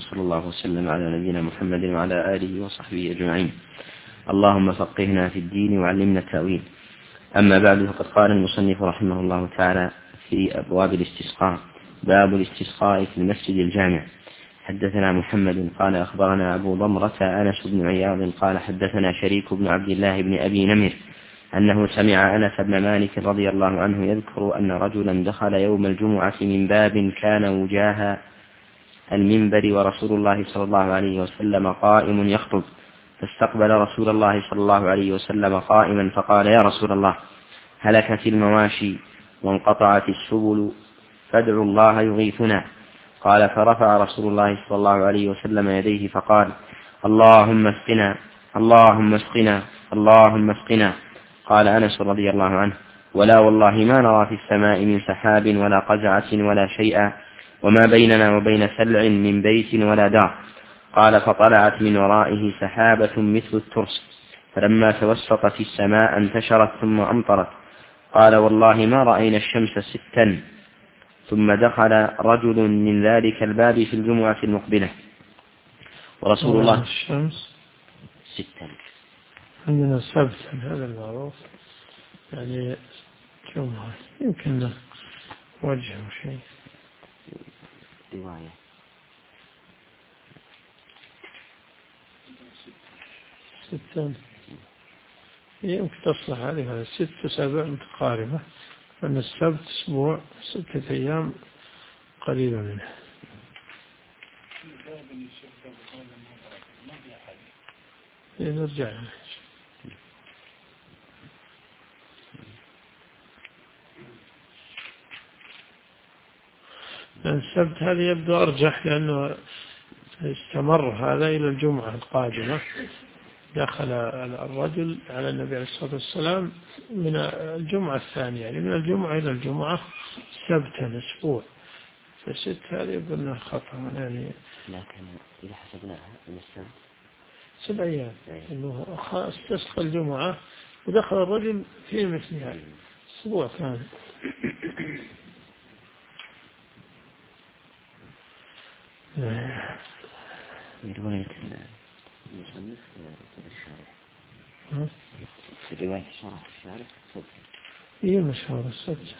وصلى الله وسلم على نبينا محمد وعلى آله وصحبه أجمعين. اللهم فقهنا في الدين وعلمنا التأويل. أما بعد، فقد قال المصنف رحمه الله تعالى في أبواب الاستسقاء: باب الاستسقاء في المسجد الجامع. حدثنا محمد قال أخبرنا أبو ضمرة أنس بن عياض قال حدثنا شريك بن عبد الله بن أبي نمر أنه سمع أنس بن مالك رضي الله عنه يذكر أن رجلا دخل يوم الجمعة من باب كان وجاه المنبر ورسول الله صلى الله عليه وسلم قائم يخطب، فاستقبل رسول الله صلى الله عليه وسلم قائما فقال: يا رسول الله، هلكت المواشي وانقطعت السبل فادعوا الله يغيثنا. قال: فرفع رسول الله صلى الله عليه وسلم يديه فقال: اللهم اسقنا اللهم اسقنا اللهم اسقنا. قال أنس رضي الله عنه: ولا والله ما نرى في السماء من سحاب ولا قزعة ولا شيئا، وما بيننا وبين سلع من بيت ولا دار. قال: فطلعت من ورائه سحابة مثل الترس، فلما توسطت السماء انتشرت ثم أمطرت. قال: والله ما رأينا الشمس ستا. ثم دخل رجل من ذلك الباب في الجمعة المقبلة ورسول الله الشمس ستا. عندنا سبت، هذا المعروف، يعني جمعة يمكن وجه شيء رواية ستا يمكن تصلح عليها 6 و7 متقاربة، فإن السبت أسبوع 6 أيام قليلة منه. نرجع السبت هذا يبدو أرجح، لأنه استمر هذا إلى الجمعة القادمة. دخل الرجل على النبي عليه الصلاة والسلام من الجمعة الثانية، يعني من الجمعة إلى الجمعة سبتا أسبوع، فست هذا يبدو أنه خطأ يعني. لكن إذا حسبناها من السبت 7 أيام، إنه استسقى الجمعة ودخل الرجل في مثلها أسبوع كان. رواية المصنف الشارح، في رواية شرح الشارح هي مشهورة السبت.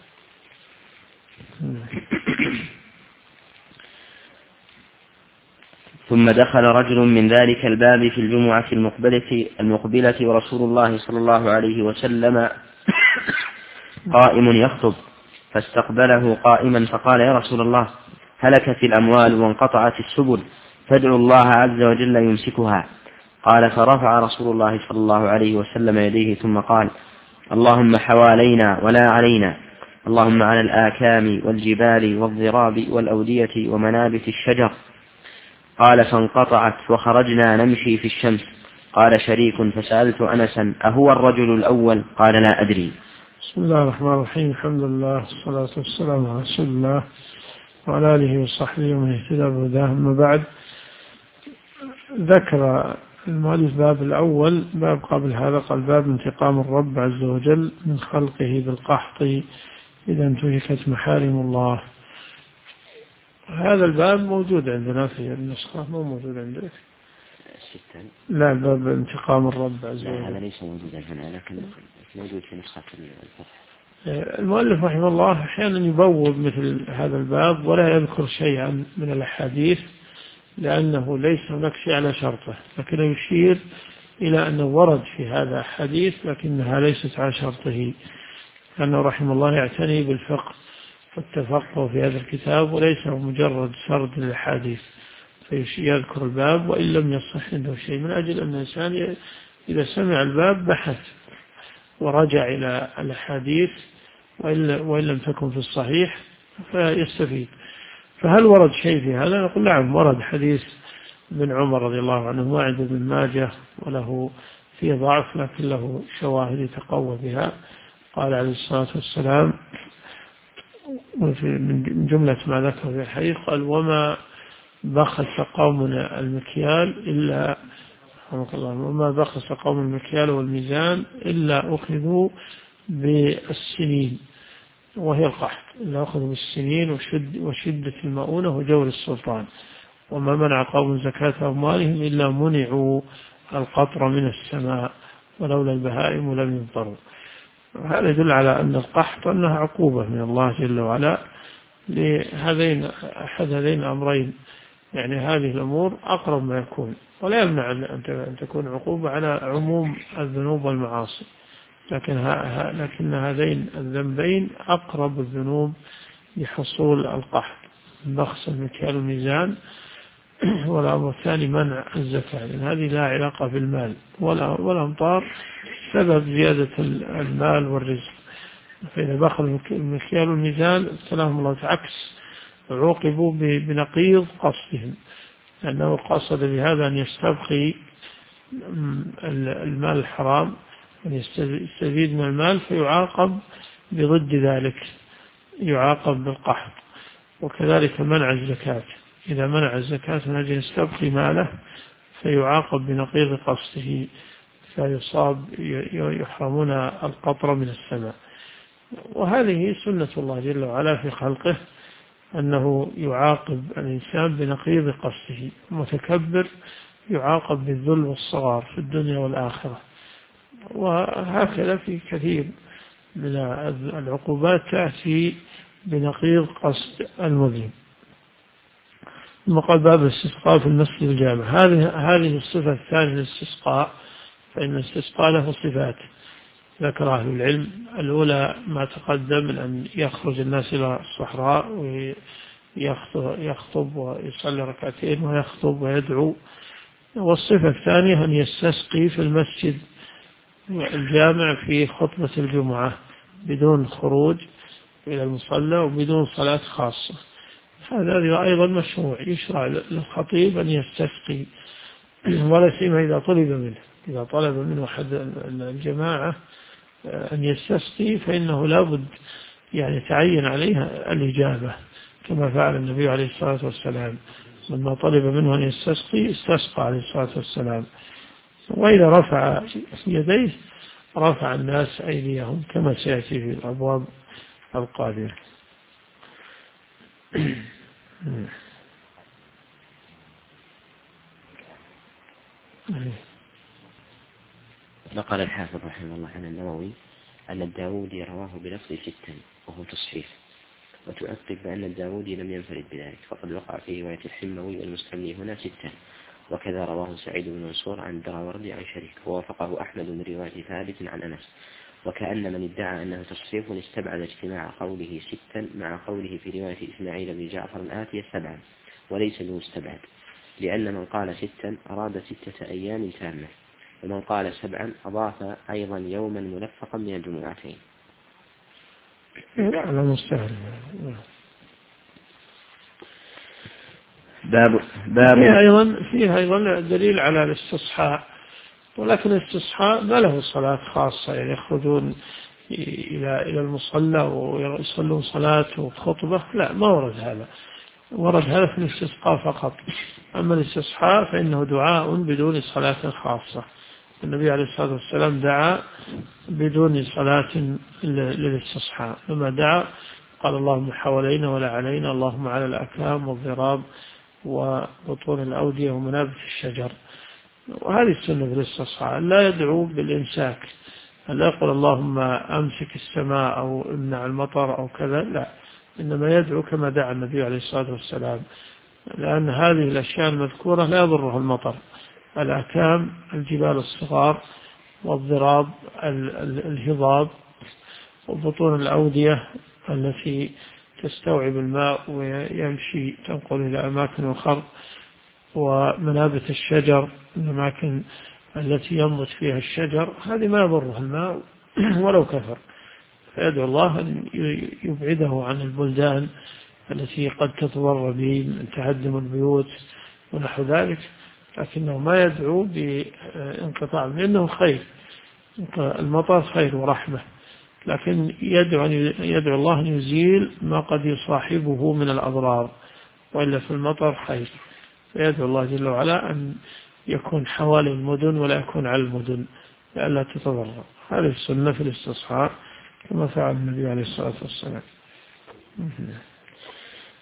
ثم دخل رجل من ذلك الباب في الجمعة المقبلة ورسول الله صلى الله عليه وسلم قائم يخطب، فاستقبله قائما فقال: يا رسول الله، هلكت الأموال وانقطعت السبل، فادعوا الله عز وجل يمسكها. قال: فرفع رسول الله صلى الله عليه وسلم يديه ثم قال: اللهم حوالينا ولا علينا، اللهم على الآكام والجبال والضراب والأودية ومنابت الشجر. قال: فانقطعت وخرجنا نمشي في الشمس. قال شريك: فسألت أنسا: أهو الرجل الأول؟ قال: لا أدري. بسم الله الرحمن الرحيم، الحمد لله والصلاة والسلام على رسول الله وعلى آله وصحبه ومن اهتدى بهداه. أما بعد، ذكر المؤلف باب الأول، باب قبل هذا قال: باب انتقام الرب عز وجل من خلقه بالقحط إذا انتهكت محارم الله. هذا الباب موجود عندنا في النسخة، مو موجود عندك؟ لا، باب انتقام الرب عز وجل. لا، هذا ليس موجودا هنا، لكن موجود في نسخة الفتح. المؤلف رحمه الله أحيانا يبوب مثل هذا الباب ولا يذكر شيئا من الأحاديث، لأنه ليس هناك شيء على شرطه، لكن يشير إلى أنه ورد في هذا حديث لكنها ليست على شرطه، لأنه رحمه الله يعتني بالفقه والتفقه في هذا الكتاب وليس مجرد سرد للحديث، فيذكر الباب وإن لم يصح عنده شيء، من أجل أن الإنسان إذا سمع الباب بحث ورجع إلى الحديث وإن لم تكن في الصحيح فيستفيد. فهل ورد شيء في هذا؟ نقول نعم، ورد حديث ابن عمر رضي الله عنه وعند ابن ماجه، وله فيه ضعف لكن له شواهد يتقوى بها. قال عليه الصلاة والسلام من جملة ما ذكر في الحديث قال: وما بخس قومنا المكيال إلا وما بخس قوم المكيال والميزان إلا أخذوا بالسنين، وهي القحط، إلا أخذوا بالسنين وشدة المؤونة وجور السلطان. وما منع قوم زكاة أموالهم إلا منعوا القطر من السماء ولولا البهائم لم يمطروا. هذا يدل على أن القحط أنها عقوبة من الله جل وعلا لهذين أحد هذين الأمرين، يعني هذه الأمور أقرب ما يكون، ولا يمنع أن تكون عقوبة على عموم الذنوب والمعاصي، لكن هذين الذنبين أقرب الذنوب لحصول القحط، نقص المكيال والميزان. والأمر الثاني منع الزكاة، لأن هذه لا علاقة بالمال، والأمطار سبب زيادة المال والرزق. فإذا بخل المكيال والميزان ابتلاهم الله عكس، عوقبوا بنقيض قصدهم، لأنه قصد بهذا أن يستبقي المال الحرام، أن يستزيد من المال، فيعاقب بضد ذلك، يعاقب بالقحط. وكذلك منع الزكاة، إذا منع الزكاة من أجل يستبقي ماله فيعاقب بنقيض قصده، فيصاب يحرمون القطر من السماء. وهذه سنة الله جل وعلا في خلقه، أنه يعاقب الإنسان بنقيض قصده. المتكبر يعاقب بالذل والصغار في الدنيا والآخرة، وهكذا في كثير من العقوبات تأتي بنقيض قصد المذنب. ثم قال باب الاستسقاء في المسجد الجامع. هذه الصفة الثانية للاستسقاء، فإن الاستسقاء له صفات ذكر أهل العلم. الأولى ما تقدم من أن يخرج الناس إلى الصحراء ويخطب ويصلي ركعتين ويخطب ويدعو. والصفة الثانية أن يستسقي في المسجد الجامع في خطبة الجمعة بدون خروج إلى المصلى وبدون صلاة خاصة. هذا أيضا مشروع، يشرع للخطيب أن يستسقي، ولا سيما إذا طلب منه أحد الجماعة أن يستسقي، فإنه لابد يعني تعين عليه الإجابة، كما فعل النبي عليه الصلاة والسلام لما طلب منه أن يستسقي استسقى عليه الصلاة والسلام. وإذا رفع يديه رفع الناس أيديهم، كما سيأتي في الأبواب القادمة. نقل الحافظ رحمه الله عن النووي أن الداودي رواه بلفظ 6 وهو تصحيف، وتؤكد بأن الداودي لم ينفرد بذلك، فقد وقع في رواية الحموي والمستملي هنا 6، وكذا رواه سعيد بن منصور عن الدراوردي عن شريك، ووافقه أحمد من رواية ثابت عن أنس. وكأن من ادعى أنه تصحيف استبعد اجتماع قوله 6 مع قوله في رواية إسماعيل بن جعفر الآتية 7، وليس بمستبعد، لأن من قال 6 أراد 6 أيام تامة، ومن قال 7 أضاف أيضا يوما ملفقا من الجمعتين. لا مستهل. باب فيها أيضا دليل على الاستصحاء، ولكن الاستصحاء ما له صلاة خاصة، يعني يخرجون إلى المصلى ويصلون صلاة وخطبة، لا، ما ورد هذا. ورد هذا في الاستسقاء فقط. أما الاستصحاء فإنه دعاء بدون صلاة خاصة. النبي عليه الصلاة والسلام دعا بدون صلاة للاستصحاء، لما دعا قال اللهم حوالينا ولا علينا، اللهم على الأكام والضراب وبطون الأودية ومنابت الشجر. وهذه السنة في الاستصحاء، لا يدعو بالإمساك، لا يقول اللهم أمسك السماء أو امنع المطر أو كذا، لا، إنما يدعو كما دعا النبي عليه الصلاة والسلام، لأن هذه الأشياء المذكورة لا يضرها المطر: الأكام الجبال الصغار، والضراب الهضاب، وبطون الأودية التي تستوعب الماء ويمشي تنقل إلى أماكن الخرق، ومنابت الشجر الأماكن التي ينبت فيها الشجر، هذه ما يضرها الماء ولو كثر، فيدعو الله أن يبعده عن البلدان التي قد تتضرر به من تهدم البيوت ونحو ذلك، لكنه ما يدعو بانقطاع، لأنه خير، المطر خير ورحمة، لكن يدعو الله أن يزيل ما قد يصاحبه من الأضرار، وإلا في المطر خير، فيدعو الله جل وعلا أن يكون حوالي المدن ولا يكون على المدن لئلا تتضرر. هذه السنة في الاستصحاء كما فعل النبي عليه الصلاة والسلام.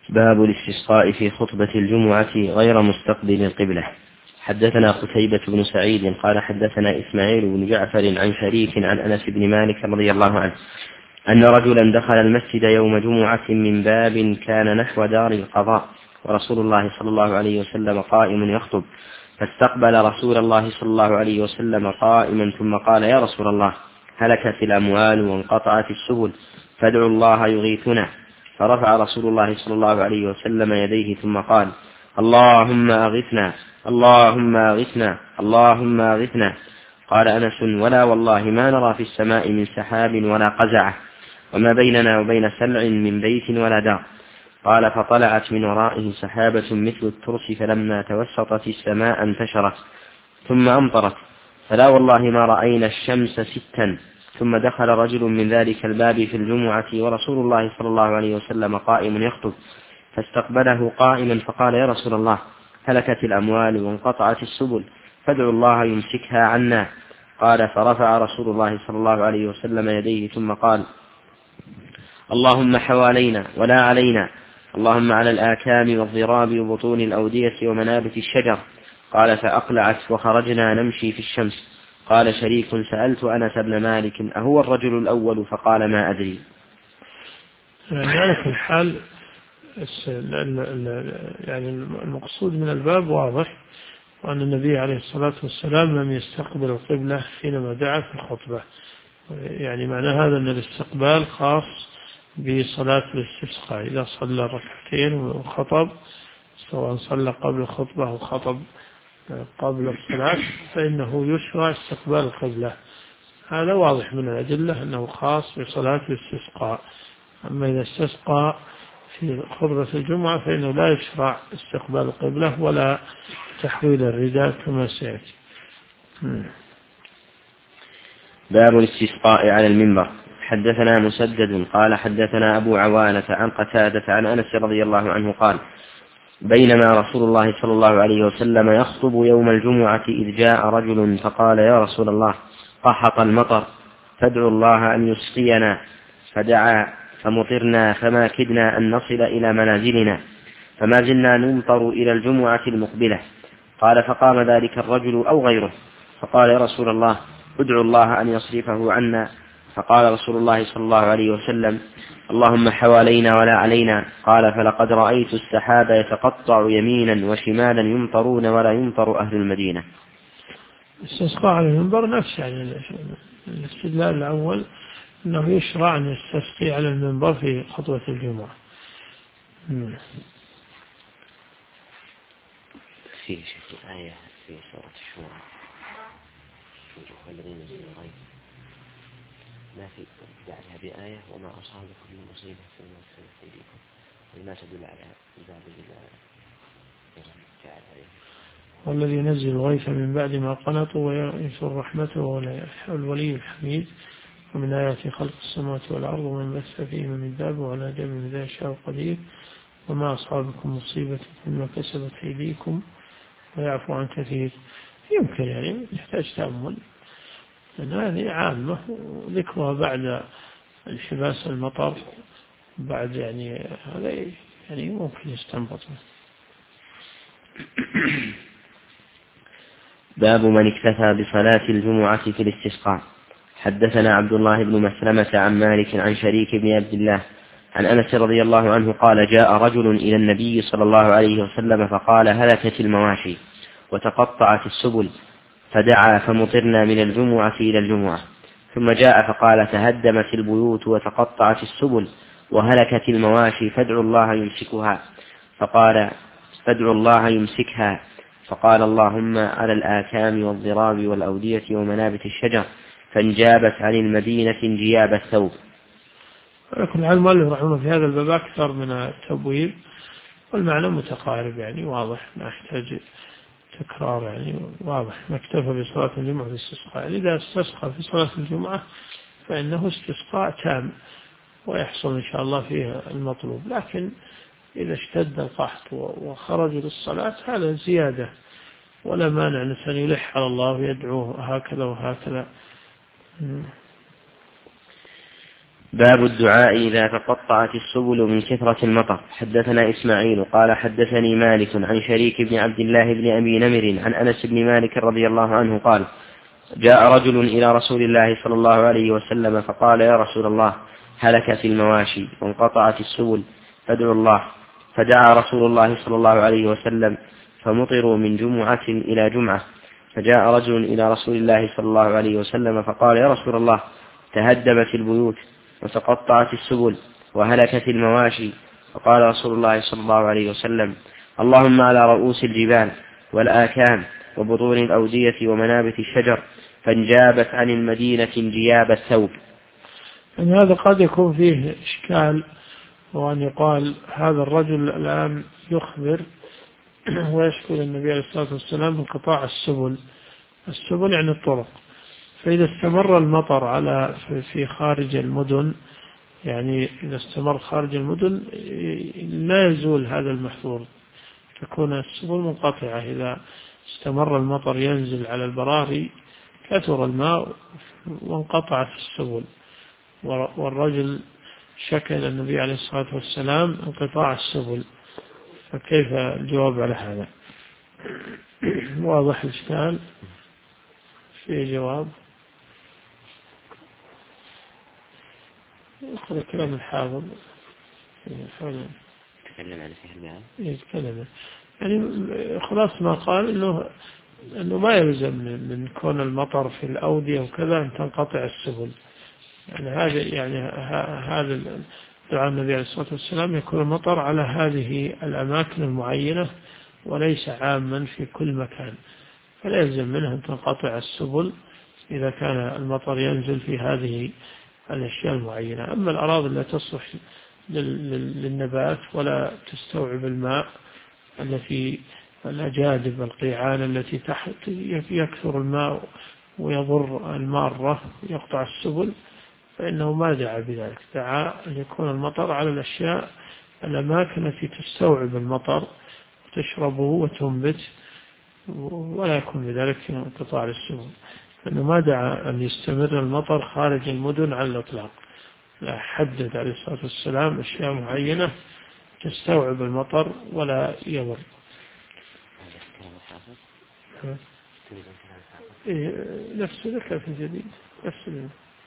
باب الاستسقاء في خطبة الجمعة غير مستقبل القبلة. حدثنا قتيبة بن سعيد قال حدثنا إسماعيل بن جعفر عن شريك عن أنس بن مالك رضي الله عنه أن رجلا دخل المسجد يوم جمعة من باب كان نحو دار القضاء ورسول الله صلى الله عليه وسلم قائم يخطب، فاستقبل رسول الله صلى الله عليه وسلم قائما ثم قال: يا رسول الله، هلكت الأموال وانقطعت السبل فادعوا الله يغيثنا. فرفع رسول الله صلى الله عليه وسلم يديه ثم قال: اللهم أغثنا، اللهم أغثنا، اللهم أغثنا. قال أنس: ولا والله ما نرى في السماء من سحاب ولا قزعة، وما بيننا وبين سلع من بيت ولا دار. قال: فطلعت من ورائه سحابة مثل الترس، فلما توسطت السماء انتشرت ثم أمطرت، فلا والله ما رأينا الشمس ستا. ثم دخل رجل من ذلك الباب في الجمعة ورسول الله صلى الله عليه وسلم قائم يخطب، فاستقبله قائما فقال: يا رسول الله، هلكت الأموال وانقطعت السبل فادعوا الله يمسكها عنا. قال: فرفع رسول الله صلى الله عليه وسلم يديه ثم قال: اللهم حوالينا ولا علينا، اللهم على الآكام والضراب وبطون الأودية ومنابت الشجر. قال: فأقلعت وخرجنا نمشي في الشمس. قال شريك: سألت أنس بن مالك أهو الرجل الأول؟ فقال: ما أدري. يعني في الحال يعني المقصود من الباب واضح، وأن النبي عليه الصلاة والسلام لم يستقبل القبلة حينما دعا في الخطبة. يعني معنى هذا أن الاستقبال خاص بصلاة الاستسقاء، إذا صلى ركعتين وخطب، سواء صلى قبل الخطبة أو خطب قبل الصلاة، فإنه يشرع استقبال القبلة. هذا واضح من الأدلة أنه خاص بصلاة الاستسقاء. أما إذا استسقى في خطبة الجمعة فإنه لا يشرع استقبال القبلة ولا تحويل الرداء كما سيأتي. باب الاستسقاء على المنبر. حدثنا مسدد قال حدثنا أبو عوانة عن قتادة عن أنس رضي الله عنه قال: بينما رسول الله صلى الله عليه وسلم يخطب يوم الجمعة إذ جاء رجل فقال: يا رسول الله، قحط المطر فادعوا الله أن يسقينا. فدعا فمطرنا فما كدنا أن نصل إلى منازلنا، فما زلنا نمطر إلى الجمعة المقبلة. قال: فقام ذلك الرجل أو غيره فقال: يا رسول الله، ادعوا الله أن يصرفه عنا. فقال رسول الله صلى الله عليه وسلم: اللهم حوالينا ولا علينا. قال: فلقد رأيت السحاب يتقطع يمينا وشمالا يمطرون ولا يمطر أهل المدينة. الاستسقاء على المنبر نفس يعني الاستدلال الأول أنه يشرع أن يستسقي على المنبر في خطبة الجمعة. في آية في سورة الشورى والذين نزلوا الغيث ما في بعدها بآية: وما أصابكم من مصيبة فبما كسبت أيديكم، وما تدل على ذلك والذي ينزل الغيث من بعد ما قنطوا وينشر رحمته والولي الحميد. ومن آيات خلق السماوات والأرض ومن بث فيهما من دابة وعلى جميع من ذا يشاء قدير. وما أصابكم مصيبة فبما كسبت أيديكم ويعفو عن كثير. يمكن يعني يحتاج تأمل، لأن هذه عامة وذكرها بعد الحباس المطر بعد يعني هذا يعني ممكن يستنبط. باب من اكتفى بصلاة الجمعة في الاستسقاء. حدثنا عبد الله بن مسلمة عن مالك عن شريك بن عبد الله عن أنس رضي الله عنه قال: جاء رجل إلى النبي صلى الله عليه وسلم فقال: هلكت المواشي وتقطعت السبل، فدعا فمطرنا من الجمعة إلى الجمعة. ثم جاء فقال: تهدمت البيوت وتقطعت السبل وهلكت المواشي فادعوا الله يمسكها. فقال: فادعوا الله يمسكها. فقال: اللهم على الآكام والضراب والأودية ومنابت الشجر، فانجابت عن المدينة انجياب الثوب. ولكن المؤلف رحمه في هذا الباب أكثر من التبويب، والمعنى متقارب يعني واضح، ما يحتاج تكرار يعني واضح. ما اكتفى بصلاة الجمعة في الاستسقاء، إذا استسقى في صلاة الجمعة فإنه استسقاء تام ويحصل إن شاء الله فيه المطلوب. لكن إذا اشتد القحط وخرج للصلاة هذا زيادة، ولا مانع أن يلح على الله ويدعوه هكذا وهكذا. باب الدعاء إذا تقطعت السبل من كثرة المطر. حدثنا إسماعيل قال حدثني مالك عن شريك بن عبد الله بن أبي نمر عن أنس بن مالك رضي الله عنه قال جاء رجل إلى رسول الله صلى الله عليه وسلم فقال يا رسول الله هلكت المواشي وانقطعت السبل فادعوا الله. فدعا رسول الله صلى الله عليه وسلم فمطروا من جمعة إلى جمعة. فجاء رجل إلى رسول الله صلى الله عليه وسلم فقال يا رسول الله تهدمت البيوت وتقطعت السبل وهلكت المواشي. فقال رسول الله صلى الله عليه وسلم اللهم على رؤوس الجبال والآكام وبطون الأودية ومنابت الشجر فانجابت عن المدينة انجياب الثوب. يعني هذا قد يكون فيه إشكال، وأن يقال هذا الرجل الآن يخبر ويشكو النبي عليه الصلاة والسلام انقطاع السبل يعني الطرق. فإذا استمر المطر على في خارج المدن، يعني إذا استمر خارج المدن لا يزول هذا المحظور، تكون السبل منقطعة. إذا استمر المطر ينزل على البراري كثر الماء وانقطعت السبل، والرجل شكى إلى النبي عليه الصلاة والسلام انقطاع السبل، فكيف الجواب على هذا؟ واضح الإشكال؟ في جواب؟ يأخذ كلام الحافظ يتكلم يعني خلاص ما قال إنه ما يلزم من كون المطر في الأودية وكذا أن تنقطع السبل. هذا دعاء النبي عليه الصلاة والسلام يكون المطر على هذه الأماكن المعينة وليس عاما في كل مكان، فلا يلزم منه أن تنقطع السبل إذا كان المطر ينزل في هذه الأشياء المعينة. أما الأراضي التي تصلح للنبات ولا تستوعب الماء، التي الأجادب القيعان التي تحت يكثر الماء ويضر المارة يقطع السبل، فإنه ما دعا بذلك، دعا أن يكون المطر على الأماكن التي تستوعب المطر وتشربه وتنبت، ولا يكون بذلك انقطاع السبل. فإنه ما دعا أن يستمر المطر خارج المدن على الإطلاق، لا، حدد عليه الصلاة والسلام أشياء معينة تستوعب المطر ولا يضر. نفس ذكر في الجديد نفس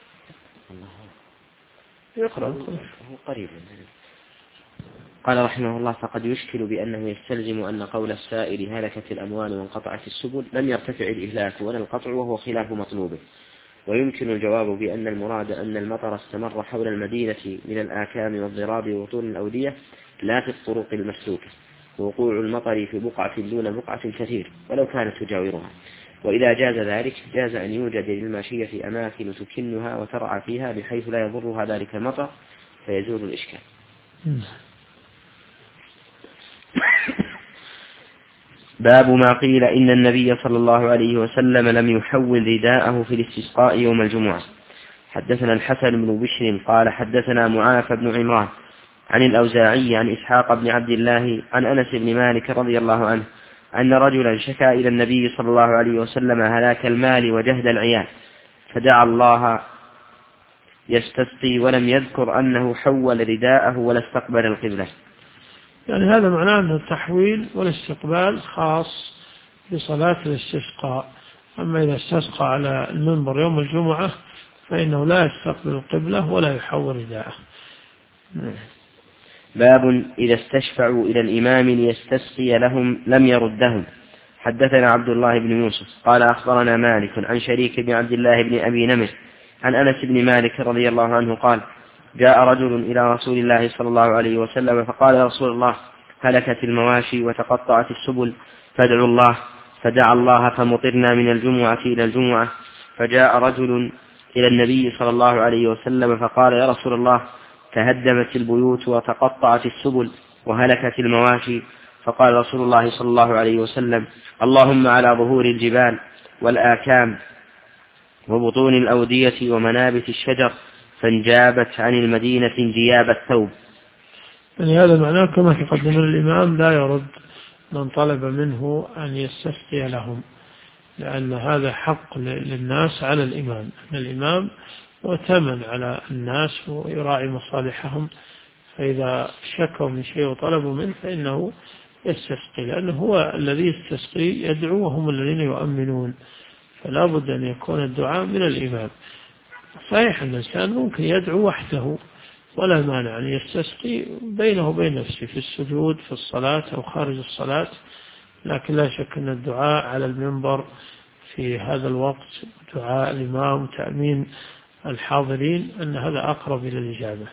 يقرأ قريب. قال رحمه الله فقد يشكل بأنه يستلزم أن قول السائل هلكت الأموال وانقطعت السبل لم يرتفع الإهلاك ولا القطع، وهو خلاف مطلوبه. ويمكن الجواب بأن المراد أن المطر استمر حول المدينة من الآكام والضراب وطول الأودية لا في الطرق المسلوكة، ووقوع المطر في بقعة دون بقعة كثير ولو كانت تجاورها. وإذا جاز ذلك جاز أن يوجد للماشية في أماكن تكنها وترعى فيها بحيث لا يضرها ذلك المطر فيزول الإشكال. باب ما قيل إن النبي صلى الله عليه وسلم لم يحول رداءه في الاستسقاء يوم الجمعة. حدثنا الحسن بن بشر قال حدثنا معافى بن عمران عن الأوزاعي عن إسحاق بن عبد الله عن أنس بن مالك رضي الله عنه أن رجلا شكا إلى النبي صلى الله عليه وسلم هلاك المال وجهد العيال، فدعا الله يستسقي ولم يذكر أنه حول رداءه ولا استقبل القبلة. يعني هذا معناه أن التحويل والاستقبال خاص بصلاة الاستسقاء، أما إذا استسقى على المنبر يوم الجمعة فإنه لا يستقبل القبلة ولا يحول رداءه. باب إذا استشفعوا إلى الإمام ليستسقي لهم لم يردهم. حدثنا عبد الله بن يوسف قال أخبرنا مالك عن شريك بن عبد الله بن أبي نمر عن أنس بن مالك رضي الله عنه قال جاء رجل إلى رسول الله صلى الله عليه وسلم فقال يا رسول الله هلكت المواشي وتقطعت السبل فادعوا الله. فدعا الله فمطرنا من الجمعة إلى الجمعة. فجاء رجل إلى النبي صلى الله عليه وسلم فقال يا رسول الله تهدمت البيوت وتقطعت السبل وهلكت المواشي. فقال رسول الله صلى الله عليه وسلم اللهم على ظهور الجبال والآكام وبطون الأودية ومنابت الشجر فانجابت عن المدينة انجياب الثوب. يعني هذا معناه كما تقدم الإمام لا يرد من طلب منه أن يستسقي لهم، لأن هذا حق للناس على الإمام، أن الإمام وتمن على الناس ويراعي مصالحهم، فإذا شكوا من شيء وطلبوا منه فإنه يستسقي، لأنه هو الذي يستسقي يدعو وهم الذين يؤمنون، فلا بد أن يكون الدعاء من الإمام. صحيح أن الإنسان ممكن يدعو وحده ولا مانع أن يستسقي بينه وبين نفسه في السجود في الصلاة أو خارج الصلاة، لكن لا شك أن الدعاء على المنبر في هذا الوقت دعاء الإمام وتأمين الحاضرين أن هذا أقرب إلى الإجابة.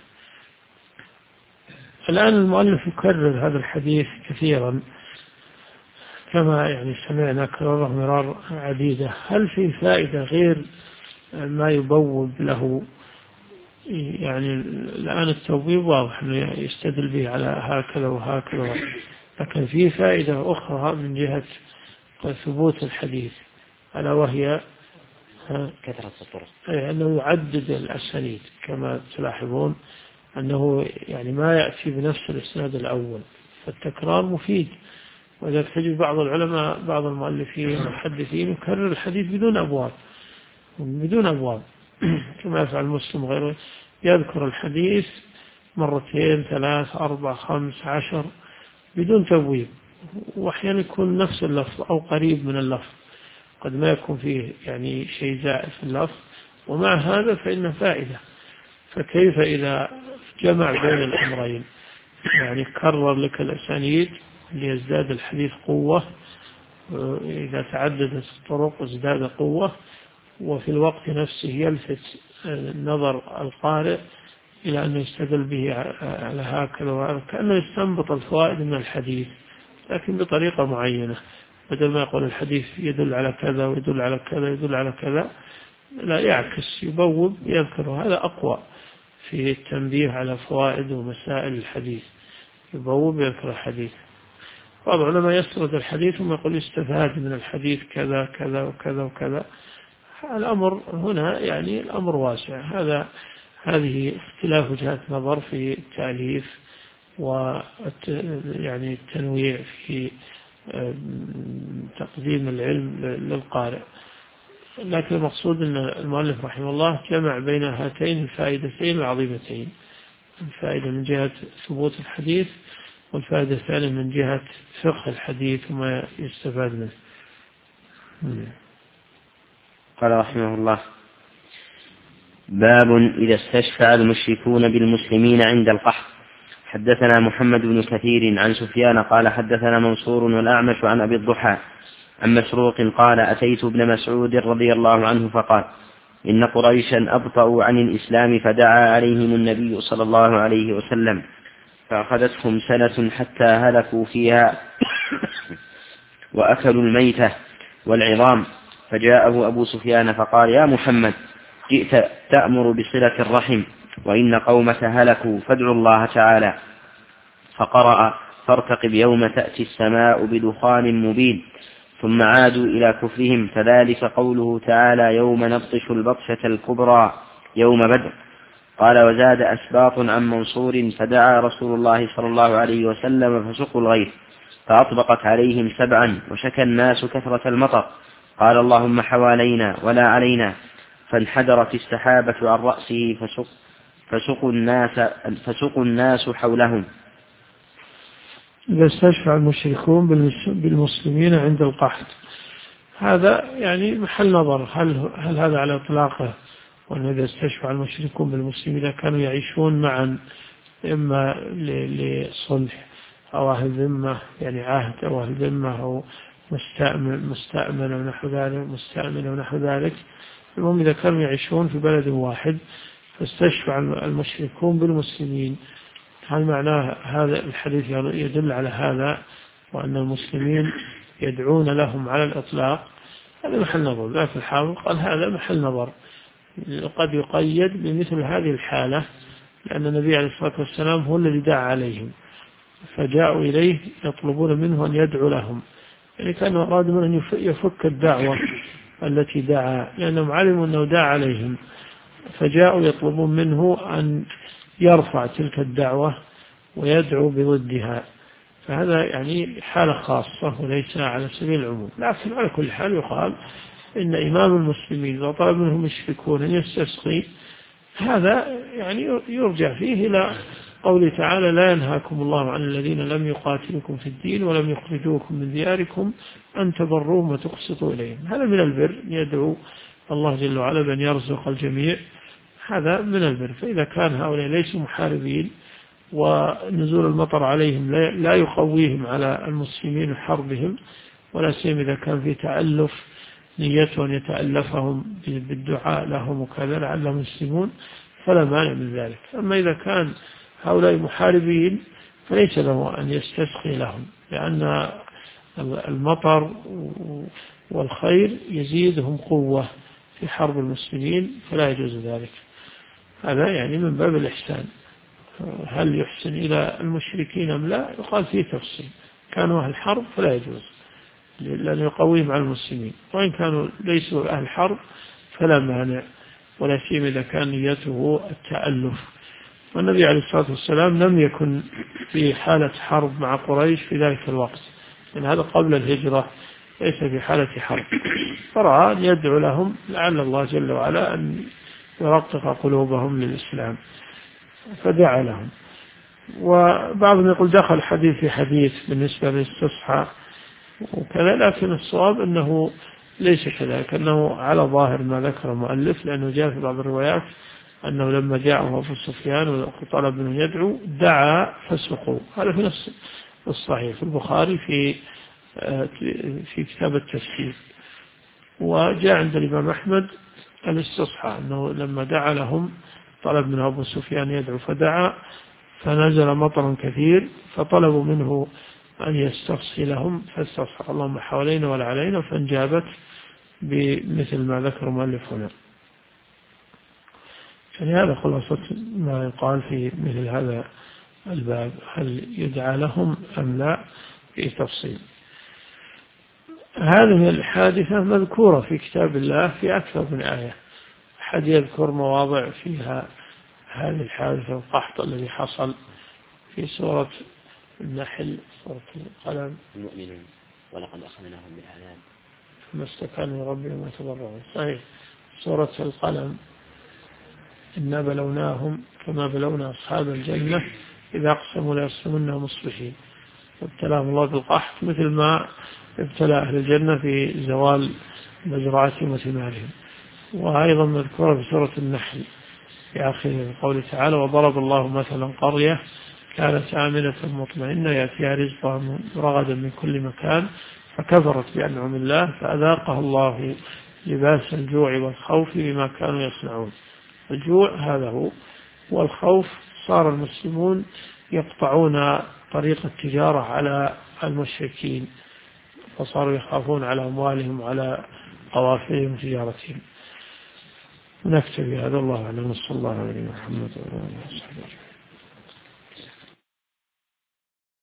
الآن المؤلف يكرر هذا الحديث كثيرا كما يعني سمعنا كرره مرار عديدة. هل في فائدة غير ما يبوب له؟ يعني الآن التوبيب واضح أنه يستدل به على هكذا وهكذا، لكن في فائدة أخرى من جهة ثبوت الحديث، ألا وهي كثرة الطرق، أنه يعدد الأسانيد كما تلاحظون، أنه يعني ما يأتي بنفس الإسناد الأول، فالتكرار مفيد. وإذا تجد بعض العلماء بعض المؤلفين والمحدثين يكرر الحديث بدون أبواب كما يفعل مسلم وغيره، يذكر الحديث مرتين 3 4 5 10 بدون تبويب، وأحيانا يكون نفس اللفظ أو قريب من اللفظ، قد ما يكون فيه يعني شيء زائد في اللفظ، ومع هذا فإنه فائدة. فكيف إذا جمع بين الأمرين، يعني كرر لك الأسانيد ليزداد الحديث قوة، إذا تعددت الطرق ازداد قوة، وفي الوقت نفسه يلفت نظر القارئ إلى أن يستدل به على هكذا، كأنه يستنبط الفوائد من الحديث لكن بطريقة معينة، بدل ما يقول الحديث يدل على كذا ويدل على كذا يدل على كذا، لا يعكس، يبوب يذكر. هذا أقوى في التنبيه على فوائد ومسائل الحديث، يبوب يذكر الحديث. بعض العلماء يسرد الحديث ثم يقول يستفاد من الحديث كذا كذا وكذا وكذا. الأمر هنا يعني الأمر واسع، هذه اختلاف وجهات نظر في التأليف يعني التنويع في تقديم العلم للقارئ، لكن المقصود أن المؤلف رحمه الله جمع بين هاتين الفائدتين العظيمتين، الفائدة من جهة ثبوت الحديث، والفائدة الثانية من جهة فقه الحديث وما يستفاد منه. قال رحمه الله: باب إذا استشفع المشركون بالمسلمين عند القحط. حدثنا محمد بن كثير عن سفيان قال حدثنا منصور والأعمش عن أبي الضحى عن مسروق قال أتيت ابن مسعود رضي الله عنه فقال إن قريشا أبطأوا عن الإسلام فدعا عليهم النبي صلى الله عليه وسلم فأخذتهم سنة حتى هلكوا فيها وأكلوا الميتة والعظام، فجاءه أبو سفيان فقال يا محمد جئت تأمر بصلة الرحم وإن قومك هلكوا فادعوا الله تعالى. فقرأ فارتقب يوم تأتي السماء بدخان مبين، ثم عادوا إلى كفرهم، فذلك قوله تعالى يوم نبطش البطشة الكبرى يوم بدر. قال وزاد أسباط عن منصور فدعا رسول الله صلى الله عليه وسلم فسقوا الغيث فأطبقت عليهم 7 وشكى الناس كثرة المطر، قال اللهم حوالينا ولا علينا، فانحدرت السحابة عن رأسه فسقوا الناس حولهم. إذا استشفع المشركون بالمسلمين عند القحط، هذا يعني محل نظر، هل هذا على إطلاقه، وأن إذا استشفع المشركون بالمسلمين إذا كانوا يعيشون معا إما لصلح أو أهل ذمة، يعني عهد أو أهل ذمة أو مستأمن ونحو ذلك، المهم إذا كانوا يعيشون في بلد واحد فاستشفع المشركون بالمسلمين، هل معناه هذا الحديث يدل على هذا وأن المسلمين يدعون لهم على الإطلاق؟ هذا محل نظر، لكن الحافظ قال هذا محل نظر، قد يقيد بمثل هذه الحالة، لأن النبي عليه الصلاة والسلام هو الذي دعا عليهم فجاءوا إليه يطلبون منه أن يدعو لهم، يعني كان أراد منه أن يفك الدعوة التي دعا، لأنهم علموا أنه دعا عليهم فجاءوا يطلبون منه أن يرفع تلك الدعوة ويدعو بضدها، فهذا يعني حالة خاصة وليس على سبيل العموم. لكن على كل حال يقال إن إمام المسلمين إذا طلب منهم يشركون أن يستسقي هذا يعني يرجع فيه إلى قوله تعالى لا ينهاكم الله عن الذين لم يقاتلكم في الدين ولم يخرجوكم من دياركم أن تبروهم وتقسطوا إليهم. هذا من البر، يدعو الله جل وعلا بأن يرزق الجميع، هذا من البر. فإذا كان هؤلاء ليسوا محاربين ونزول المطر عليهم لا يقويهم على المسلمين وحربهم، ولا سيما إذا كان في تألف نيته أن يتألفهم بالدعاء لهم وكذا لعلهم يسلمون، فلا مانع من ذلك. أما إذا كان هؤلاء محاربين فليس له أن يستسقي لهم، لأن المطر والخير يزيدهم قوة في حرب المسلمين، فلا يجوز ذلك. هذا يعني من باب الإحسان. هل يحسن إلى المشركين أم لا؟ يقال فيه تفصيل. كانوا أهل حرب فلا يجوز، لأنه يقويهم على المسلمين، وإن كانوا ليسوا أهل حرب فلا مانع، ولا سيما إذا كان نيته التألف. والنبي عليه الصلاة والسلام لم يكن في حالة حرب مع قريش في ذلك الوقت، لأن هذا قبل الهجرة، ليس في حالة حرب، فرأى أن يدعو لهم لعل الله جل وعلا أن يرقق قلوبهم للإسلام، فدعا لهم. وبعضهم يقول دخل حديث في حديث بالنسبة للاستصحاء وكذا، لكن الصواب أنه ليس كذلك، أنه على ظاهر ما ذكر المؤلف، لأنه جاء في بعض الروايات أنه لما جاءه أبو سفيان وطلب منه يدعو دعا فسقوا. هذا في نفس الصحيح في البخاري في كتاب التفسير. وجاء عند الإمام أحمد الاستصحاء، أنه لما دعا لهم طلب منه أبو سفيان يدعو فدعا فنزل مطر كثير، فطلبوا منه أن يستغفر لهم فاستغفر اللهم حوالينا ولا علينا، فانجابت بمثل ما ذكر المؤلف هنا. يعني هذا خلاصة ما يقال في مثل هذا الباب، هل يدعى لهم أم لا، في تفصيل. هذه الحادثة مذكورة في كتاب الله في أكثر من آية، أحد يذكر مواضع فيها هذه الحادثة، القحط الذي حصل في سورة النحل، سورة القلم، المؤمنون ولقد أخذناهم بالعذاب ثم استكانوا ربهم وتضرعوا، صحيح. سورة القلم إنا بلوناهم كما بلونا أصحاب الجنة إذا أقسموا ليصرمنها مصبحين، فابتلاهم الله بالقحط مثل ما ابتلى أهل الجنة في زوال مزرعتهم وثمارهم. وأيضا مذكورة في سورة النحل في آخر قوله تعالى وضرب الله مثلا قرية كانت آمنة مطمئنة يأتيها رزقها رغدا من كل مكان فكفرت بأنعم الله فأذاقها الله لباس الجوع والخوف بما كانوا يصنعون. الجوع هذا هو، والخوف صار المسلمون يقطعون طريق التجارة على المشركين، فصاروا يخافون على أموالهم وعلى قوافلهم وتجارتهم. نكتفي هذا، الله أعلم، صلى الله عليه وسلم.